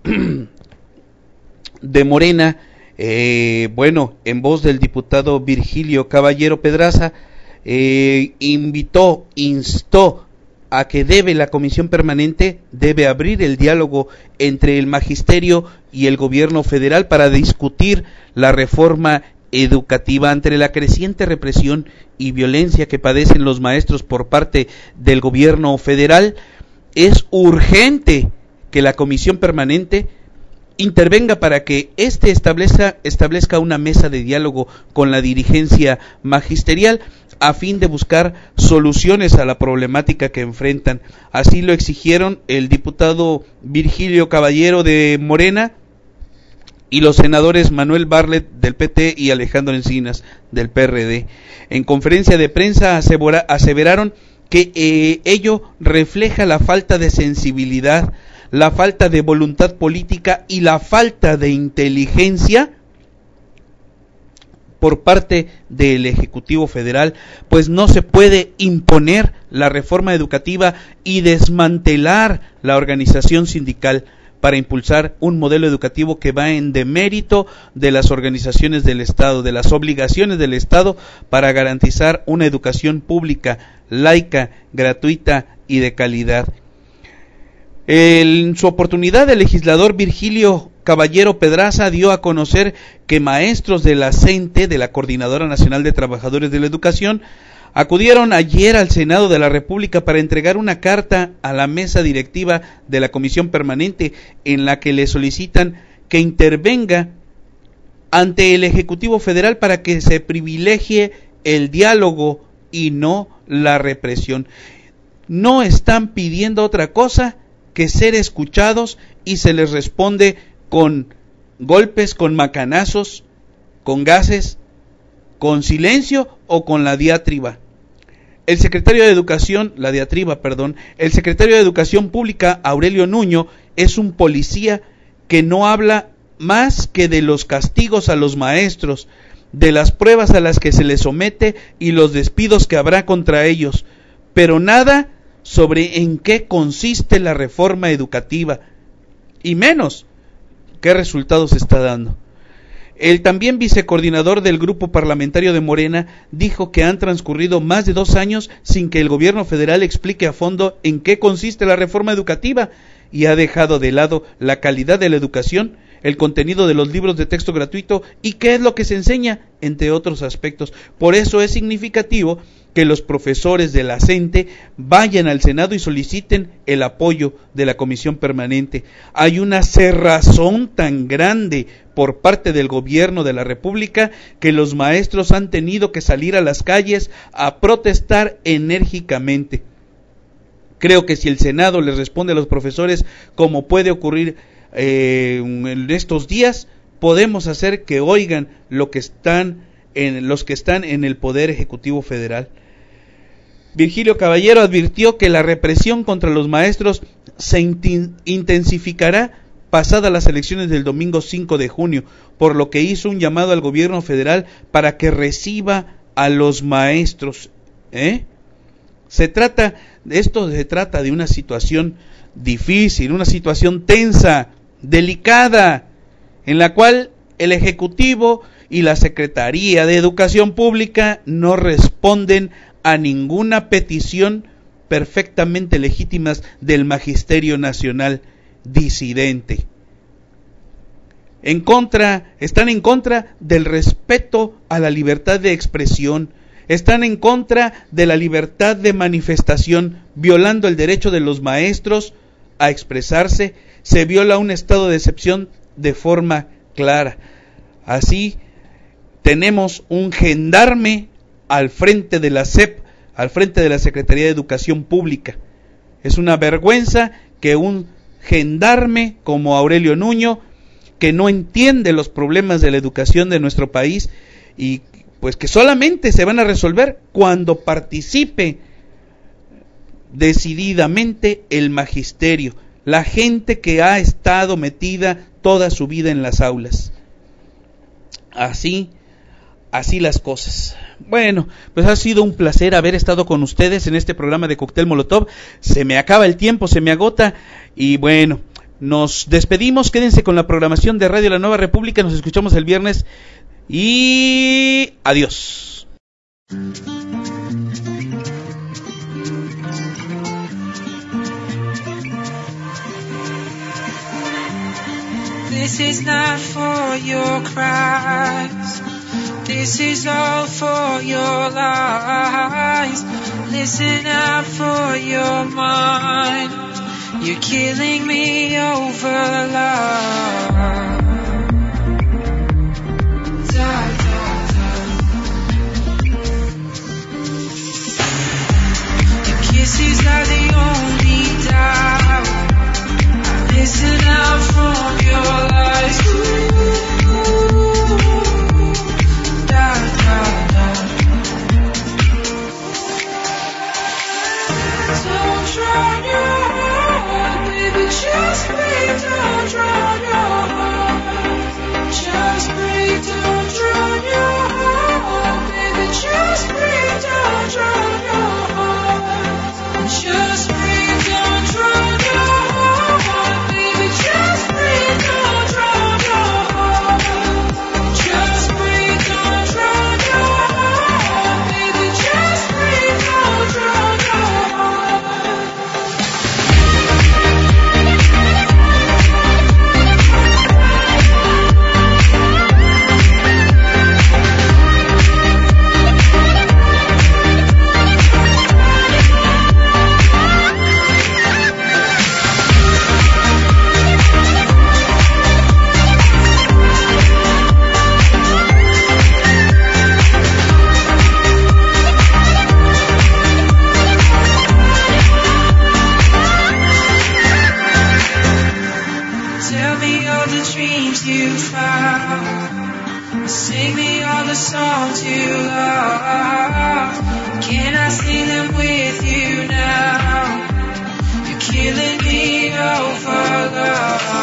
de Morena, eh, bueno, en voz del diputado Virgilio Caballero Pedraza, eh, invitó, instó a que debe la comisión permanente, debe abrir el diálogo entre el magisterio y el gobierno federal para discutir la reforma educativa ante la creciente represión y violencia que padecen los maestros por parte del gobierno federal. Es urgente que la comisión permanente intervenga para que éste establezca, establezca una mesa de diálogo con la dirigencia magisterial a fin de buscar soluciones a la problemática que enfrentan. Así lo exigieron el diputado Virgilio Caballero de Morena y los senadores Manuel Bartlett del P T y Alejandro Encinas del P R D. En conferencia de prensa asevera, aseveraron que eh, ello refleja la falta de sensibilidad, la falta de voluntad política y la falta de inteligencia por parte del Ejecutivo Federal, pues no se puede imponer la reforma educativa y desmantelar la organización sindical para impulsar un modelo educativo que va en demérito de las organizaciones del Estado, de las obligaciones del Estado para garantizar una educación pública, laica, gratuita y de calidad. En su oportunidad, el legislador Virgilio Caballero Pedraza dio a conocer que maestros de la CENTE, de la Coordinadora Nacional de Trabajadores de la Educación, acudieron ayer al Senado de la República para entregar una carta a la mesa directiva de la Comisión Permanente en la que le solicitan que intervenga ante el Ejecutivo Federal para que se privilegie el diálogo y no la represión. No están pidiendo otra cosa que ser escuchados y se les responde con golpes, con macanazos, con gases, con silencio o con la diatriba. El secretario de Educación, la diatriba, perdón, el secretario de Educación Pública, Aurelio Nuño, es un policía que no habla más que de los castigos a los maestros, de las pruebas a las que se les somete y los despidos que habrá contra ellos, pero nada sobre en qué consiste la reforma educativa, y menos qué resultados está dando. El también vicecoordinador del grupo parlamentario de Morena dijo que han transcurrido más de dos años sin que el gobierno federal explique a fondo en qué consiste la reforma educativa y ha dejado de lado la calidad de la educación el contenido de los libros de texto gratuito y qué es lo que se enseña, entre otros aspectos. Por eso es significativo que los profesores de la CENTE vayan al Senado y soliciten el apoyo de la Comisión Permanente. Hay una cerrazón tan grande por parte del gobierno de la República que los maestros han tenido que salir a las calles a protestar enérgicamente. Creo que si el Senado les responde a los profesores como puede ocurrir eh, en estos días, podemos hacer que oigan lo que están en, los que están en el Poder Ejecutivo Federal. Virgilio Caballero advirtió que la represión contra los maestros se intensificará pasadas las elecciones del domingo cinco de junio, por lo que hizo un llamado al gobierno federal para que reciba a los maestros. ¿Eh? Se trata, esto se trata de una situación difícil, una situación tensa, delicada, en la cual el Ejecutivo y la Secretaría de Educación Pública no responden a ninguna petición perfectamente legítimas del Magisterio Nacional disidente. En contra, están en contra del respeto a la libertad de expresión, están en contra de la libertad de manifestación, violando el derecho de los maestros a expresarse. Se viola un estado de excepción de forma clara. Así, tenemos un gendarme al frente de la S E P, al frente de la Secretaría de Educación Pública. Es una vergüenza que un gendarme como Aurelio Nuño, que no entiende los problemas de la educación de nuestro país y pues que solamente se van a resolver cuando participe decididamente el magisterio, la gente que ha estado metida toda su vida en las aulas. Así, así las cosas. Bueno, pues ha sido un placer haber estado con ustedes en este programa de Cóctel Molotov. Se me acaba el tiempo, se me agota y bueno, nos despedimos. Quédense con la programación de Radio La Nueva República. Nos escuchamos el viernes y adiós. This is not for your cries. This is all for your lies. Listen out for your mind. You're killing me over love. Da, da, da. Your kisses are the only doubt. Listen out from your lies. Ooh, da, da, da. Don't drown your heart, baby, just breathe. Don't drown your heart. Just breathe, don't drown your heart, baby, just breathe. Don't drown your heart. Just breathe, don't drown your heart. Just breathe, don't drown your heart. Just breathe, don't drown your heart. Baby, just breathe, don't drown your heart. Tell me all the dreams you found. Sing me all the songs you love. Can I sing them with you now? You're killing me over love.